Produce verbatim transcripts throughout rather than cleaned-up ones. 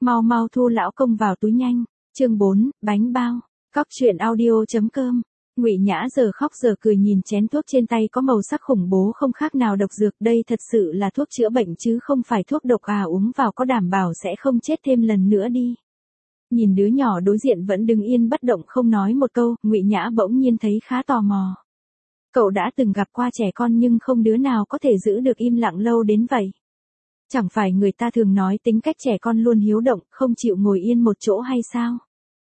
Mau mau thu lão công vào túi nhanh. Chương bốn, bánh bao. Cóc truyện audio chấm com. Ngụy Nhã giờ khóc giờ cười nhìn chén thuốc trên tay có màu sắc khủng bố không khác nào độc dược, đây thật sự là thuốc chữa bệnh chứ không phải thuốc độc à, uống vào có đảm bảo sẽ không chết thêm lần nữa đi. Nhìn đứa nhỏ đối diện vẫn đứng yên bất động không nói một câu, Ngụy Nhã bỗng nhiên thấy khá tò mò. Cậu đã từng gặp qua trẻ con nhưng không đứa nào có thể giữ được im lặng lâu đến vậy. Chẳng phải người ta thường nói tính cách trẻ con luôn hiếu động, không chịu ngồi yên một chỗ hay sao?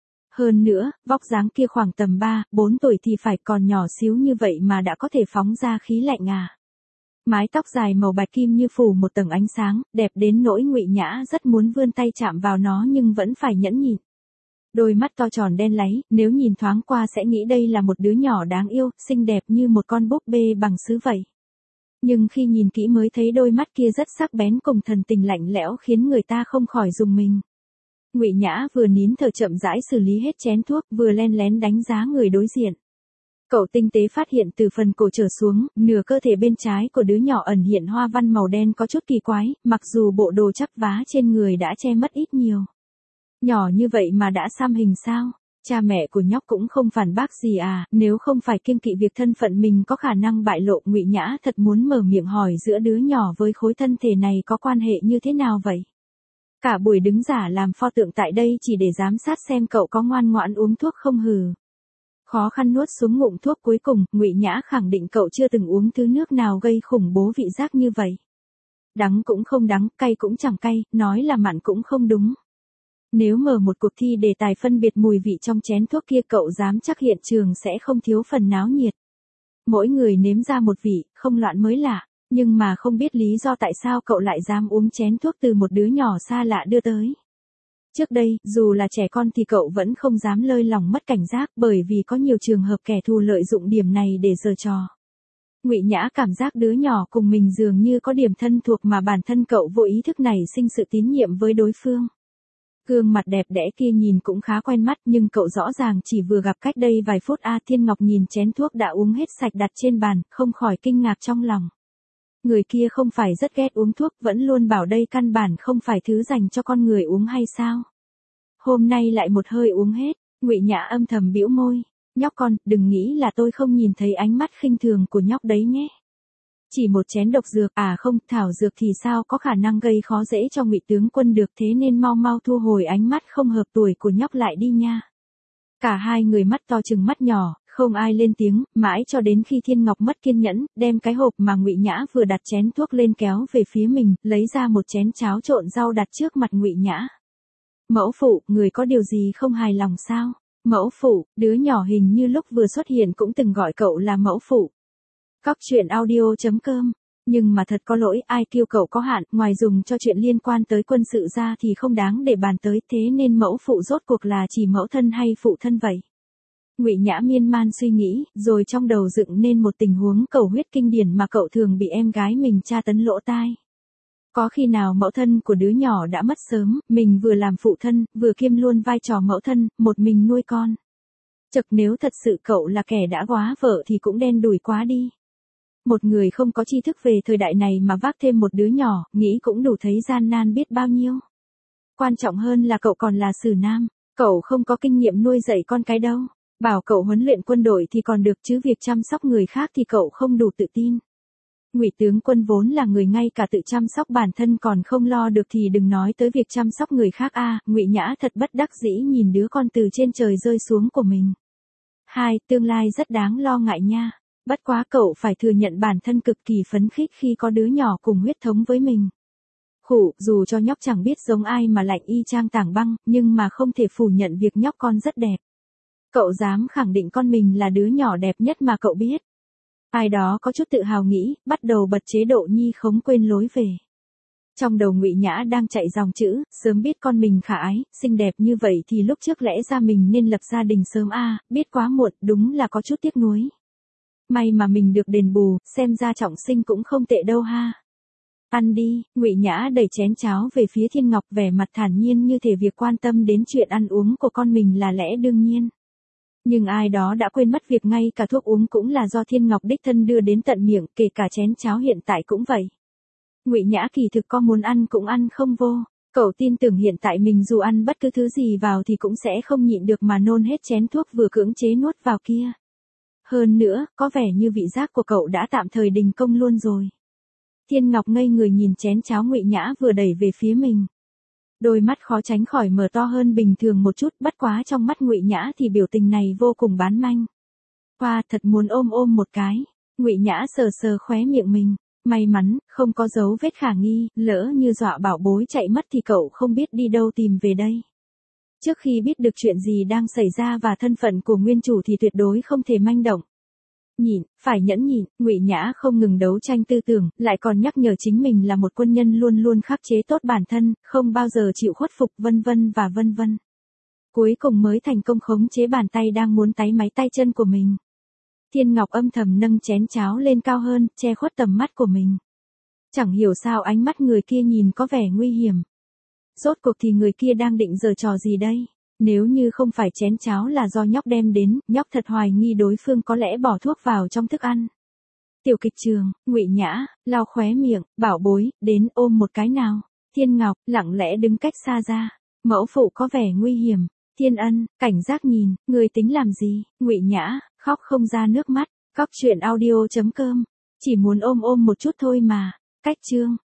Hơn nữa, vóc dáng kia khoảng tầm ba, bốn tuổi thì phải, còn nhỏ xíu như vậy mà đã có thể phóng ra khí lạnh à. Mái tóc dài màu bạch kim như phủ một tầng ánh sáng, đẹp đến nỗi Ngụy Nhã rất muốn vươn tay chạm vào nó nhưng vẫn phải nhẫn nhịn. Đôi mắt to tròn đen láy, nếu nhìn thoáng qua sẽ nghĩ đây là một đứa nhỏ đáng yêu, xinh đẹp như một con búp bê bằng sứ vậy. Nhưng khi nhìn kỹ mới thấy đôi mắt kia rất sắc bén cùng thần tình lạnh lẽo khiến người ta không khỏi rùng mình. Ngụy Nhã vừa nín thở chậm rãi xử lý hết chén thuốc, vừa len lén đánh giá người đối diện. Cậu tinh tế phát hiện từ phần cổ trở xuống, nửa cơ thể bên trái của đứa nhỏ ẩn hiện hoa văn màu đen có chút kỳ quái, mặc dù bộ đồ chắp vá trên người đã che mất ít nhiều. Nhỏ như vậy mà đã xăm hình sao? Cha mẹ của nhóc cũng không phản bác gì à, nếu không phải kiêng kỵ việc thân phận mình có khả năng bại lộ, Ngụy Nhã thật muốn mở miệng hỏi giữa đứa nhỏ với khối thân thể này có quan hệ như thế nào vậy? Cả buổi đứng giả làm pho tượng tại đây chỉ để giám sát xem cậu có ngoan ngoãn uống thuốc không hừ. Khó khăn nuốt xuống ngụm thuốc cuối cùng, Ngụy Nhã khẳng định cậu chưa từng uống thứ nước nào gây khủng bố vị giác như vậy. Đắng cũng không đắng, cay cũng chẳng cay, nói là mặn cũng không đúng. Nếu mở một cuộc thi đề tài phân biệt mùi vị trong chén thuốc kia cậu dám chắc hiện trường sẽ không thiếu phần náo nhiệt. Mỗi người nếm ra một vị, không loạn mới lạ, nhưng mà không biết lý do tại sao cậu lại dám uống chén thuốc từ một đứa nhỏ xa lạ đưa tới. Trước đây, dù là trẻ con thì cậu vẫn không dám lơi lỏng mất cảnh giác bởi vì có nhiều trường hợp kẻ thù lợi dụng điểm này để giở trò. Ngụy Nhã cảm giác đứa nhỏ cùng mình dường như có điểm thân thuộc mà bản thân cậu vô ý thức này sinh sự tín nhiệm với đối phương. Gương mặt đẹp đẽ kia nhìn cũng khá quen mắt nhưng cậu rõ ràng chỉ vừa gặp cách đây vài phút. A Thiên Ngọc nhìn chén thuốc đã uống hết sạch đặt trên bàn, không khỏi kinh ngạc trong lòng. Người kia không phải rất ghét uống thuốc, vẫn luôn bảo đây căn bản không phải thứ dành cho con người uống hay sao? Hôm nay lại một hơi uống hết, Ngụy Nhã âm thầm bĩu môi. Nhóc con, đừng nghĩ là tôi không nhìn thấy ánh mắt khinh thường của nhóc đấy nhé. Chỉ một chén độc dược, à không, thảo dược thì sao có khả năng gây khó dễ cho Ngụy tướng quân được, thế nên mau mau thu hồi ánh mắt không hợp tuổi của nhóc lại đi nha. Cả hai người mắt to chừng mắt nhỏ, không ai lên tiếng, mãi cho đến khi Thiên Ngọc mất kiên nhẫn, đem cái hộp mà Ngụy Nhã vừa đặt chén thuốc lên kéo về phía mình, lấy ra một chén cháo trộn rau đặt trước mặt Ngụy Nhã. Mẫu phụ, người có điều gì không hài lòng sao? Mẫu phụ, đứa nhỏ hình như lúc vừa xuất hiện cũng từng gọi cậu là mẫu phụ. Cóc truyện audio chấm com. Nhưng mà thật có lỗi, ai kêu cậu có hạn, ngoài dùng cho chuyện liên quan tới quân sự ra thì không đáng để bàn tới, thế nên mẫu phụ rốt cuộc là chỉ mẫu thân hay phụ thân vậy? Ngụy Nhã miên man suy nghĩ, rồi trong đầu dựng nên một tình huống cầu huyết kinh điển mà cậu thường bị em gái mình tra tấn lỗ tai. Có khi nào mẫu thân của đứa nhỏ đã mất sớm, mình vừa làm phụ thân, vừa kiêm luôn vai trò mẫu thân, một mình nuôi con. Chật, nếu thật sự cậu là kẻ đã góa vợ thì cũng đen đủi quá đi. Một người không có tri thức về thời đại này mà vác thêm một đứa nhỏ, nghĩ cũng đủ thấy gian nan biết bao nhiêu. Quan trọng hơn là cậu còn là xử nam, cậu không có kinh nghiệm nuôi dạy con cái đâu. Bảo cậu huấn luyện quân đội thì còn được chứ việc chăm sóc người khác thì cậu không đủ tự tin. Ngụy tướng quân vốn là người ngay cả tự chăm sóc bản thân còn không lo được thì đừng nói tới việc chăm sóc người khác a. À, Ngụy Nhã thật bất đắc dĩ nhìn đứa con từ trên trời rơi xuống của mình. Hai, tương lai rất đáng lo ngại nha. Bất quá cậu phải thừa nhận bản thân cực kỳ phấn khích khi có đứa nhỏ cùng huyết thống với mình. Khủ, dù cho nhóc chẳng biết giống ai mà lạnh y chang Tảng Băng, nhưng mà không thể phủ nhận việc nhóc con rất đẹp. Cậu dám khẳng định con mình là đứa nhỏ đẹp nhất mà cậu biết. Ai đó có chút tự hào nghĩ, bắt đầu bật chế độ nhi khống quên lối về. Trong đầu Ngụy Nhã đang chạy dòng chữ, sớm biết con mình khả ái, xinh đẹp như vậy thì lúc trước lẽ ra mình nên lập gia đình sớm a, à, biết quá muộn, đúng là có chút tiếc nuối. May mà mình được đền bù, xem ra trọng sinh cũng không tệ đâu ha. Ăn đi, Ngụy Nhã đẩy chén cháo về phía Thiên Ngọc, vẻ mặt thản nhiên như thể việc quan tâm đến chuyện ăn uống của con mình là lẽ đương nhiên. Nhưng ai đó đã quên mất việc ngay cả thuốc uống cũng là do Thiên Ngọc đích thân đưa đến tận miệng, kể cả chén cháo hiện tại cũng vậy. Ngụy Nhã kỳ thực có muốn ăn cũng ăn không vô. Cậu tin tưởng hiện tại mình dù ăn bất cứ thứ gì vào thì cũng sẽ không nhịn được mà nôn hết chén thuốc vừa cưỡng chế nuốt vào kia. Hơn nữa, có vẻ như vị giác của cậu đã tạm thời đình công luôn rồi. Thiên Ngọc ngây người nhìn chén cháo Ngụy Nhã vừa đẩy về phía mình. Đôi mắt khó tránh khỏi mở to hơn bình thường một chút, bất quá trong mắt Ngụy Nhã thì biểu tình này vô cùng bán manh. Hoa, thật muốn ôm ôm một cái. Ngụy Nhã sờ sờ khóe miệng mình. May mắn, không có dấu vết khả nghi, lỡ như dọa bảo bối chạy mất thì cậu không biết đi đâu tìm về đây. Trước khi biết được chuyện gì đang xảy ra và thân phận của nguyên chủ thì tuyệt đối không thể manh động. Nhịn, phải nhẫn nhịn, Ngụy Nhã không ngừng đấu tranh tư tưởng, lại còn nhắc nhở chính mình là một quân nhân luôn luôn khắc chế tốt bản thân, không bao giờ chịu khuất phục vân vân và vân vân. Cuối cùng mới thành công khống chế bàn tay đang muốn táy máy tay chân của mình. Thiên Ngọc âm thầm nâng chén cháo lên cao hơn, che khuất tầm mắt của mình. Chẳng hiểu sao ánh mắt người kia nhìn có vẻ nguy hiểm. Rốt cuộc thì người kia đang định giở trò gì đây? Nếu như không phải chén cháo là do nhóc đem đến, nhóc thật hoài nghi đối phương có lẽ bỏ thuốc vào trong thức ăn. Tiểu kịch trường, Ngụy Nhã, lau khóe miệng, bảo bối, đến ôm một cái nào. Thiên Ngọc, lặng lẽ đứng cách xa ra. Mẫu phụ có vẻ nguy hiểm. Thiên Ân, cảnh giác nhìn, người tính làm gì? Ngụy Nhã, khóc không ra nước mắt. Cóc truyện audio chấm com. Chỉ muốn ôm ôm một chút thôi mà. Cách chương.